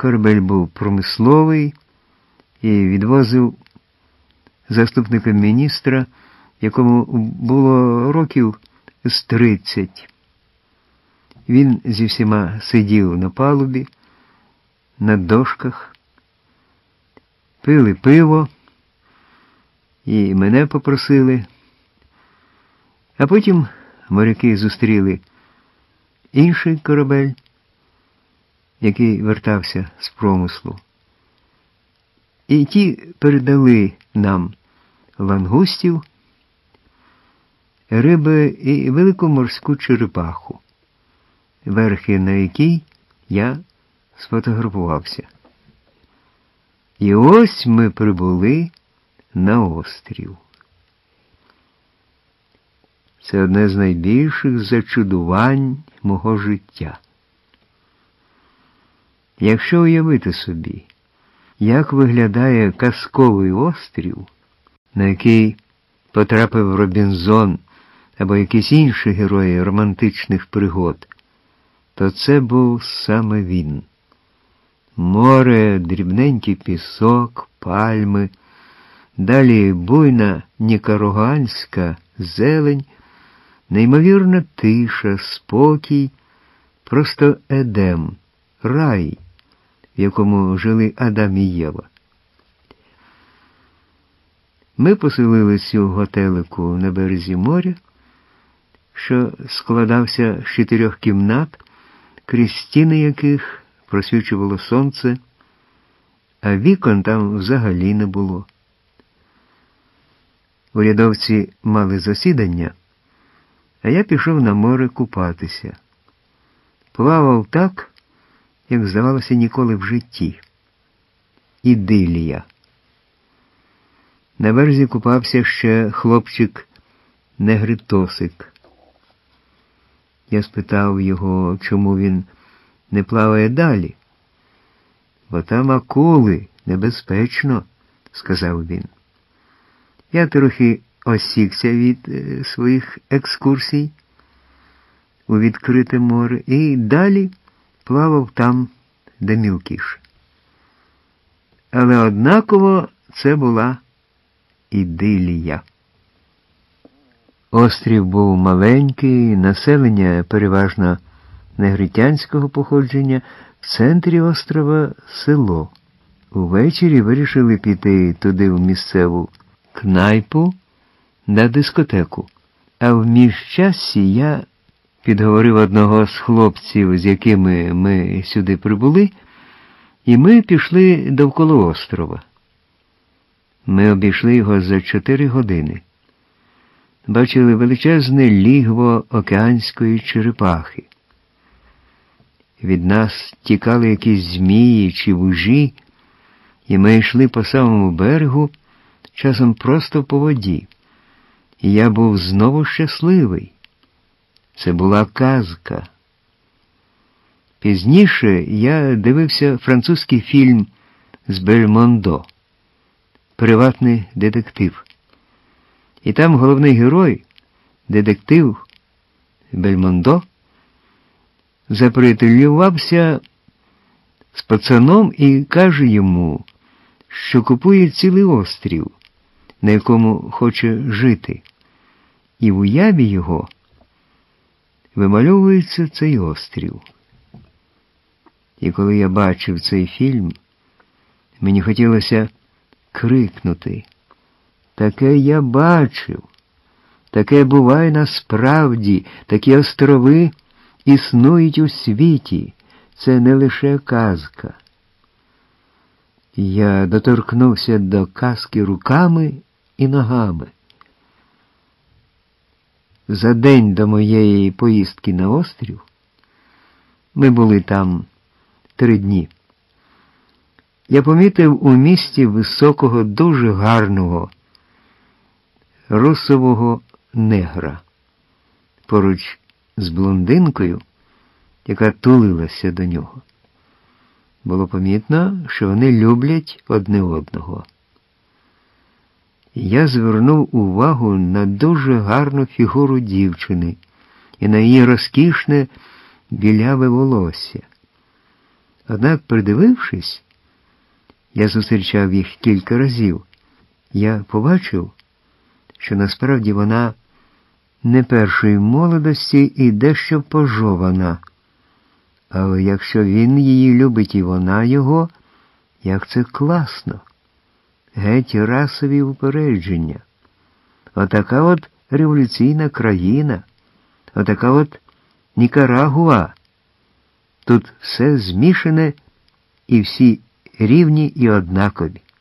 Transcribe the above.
Корабель був промисловий і відвозив заступника міністра, якому було років з 30. Він зі всіма сидів на палубі, на дошках, пили пиво, і мене попросили. А потім моряки зустріли інший корабель, який вертався з промислу. І ті передали нам лангустів, риби і велику морську черепаху, верхи на якій я сфотографувався. І ось ми прибули на острів. Це одне з найбільших зачудувань мого життя. Якщо уявити собі, як виглядає казковий острів, на який потрапив Робінзон або якісь інші герої романтичних пригод, то це був саме він. Море, дрібненький пісок, пальми, далі буйна нікарагуанська зелень, неймовірна тиша, спокій, просто Едем, рай, в якому жили Адам і Єва. Ми поселились у готелику на березі моря, що складався з 4 кімнат, крізь стіни яких просвічувало сонце, а вікон там взагалі не було. Урядовці мали засідання, а я пішов на море купатися. Плавав так, як здавалося ніколи в житті. Ідилія. На березі купався ще хлопчик-негритосик. Я спитав його, чому він не плаває далі. «Бо там акули, небезпечно», – сказав він. Я трохи осікся від своїх екскурсій у відкрите море і далі плавав там, де мілкіше. Але однаково це була ідилія. Острів був маленький, населення переважно негритянського походження, в центрі острова село. Увечері вирішили піти туди в місцеву кнайпу на дискотеку. А в міжчасі я підговорив одного з хлопців, з якими ми сюди прибули, і ми пішли довкола острова. Ми обійшли його за 4 години. Бачили величезне лігво океанської черепахи. Від нас тікали якісь змії чи вужі, і ми йшли по самому берегу, часом просто по воді. І я був знову щасливий. Це була казка. Пізніше я дивився французький фільм з Бельмондо «Приватний детектив». І там головний герой, детектив Бельмондо, заприятелювався з пацаном і каже йому, що купує цілий острів, на якому хоче жити. І в уяві його вимальовується цей острів. І коли я бачив цей фільм, мені хотілося крикнути: «Таке я бачив! Таке буває насправді! Такі острови існують у світі! Це не лише казка!» Я доторкнувся до казки руками і ногами. За день до моєї поїздки на острів, ми були там 3 дні, я помітив у місті високого, дуже гарного, русового негра, поруч з блондинкою, яка тулилася до нього. Було помітно, що вони люблять одне одного. Я звернув увагу на дуже гарну фігуру дівчини і на її розкішне біляве волосся. Однак, придивившись, я зустрічав їх кілька разів, я побачив, що насправді вона не першої молодості і дещо пожована. Але якщо він її любить і вона його, як це класно. Геть расові упередження. Отака от революційна країна. Отака от Нікарагуа. Тут все змішане і всі рівні і однакові.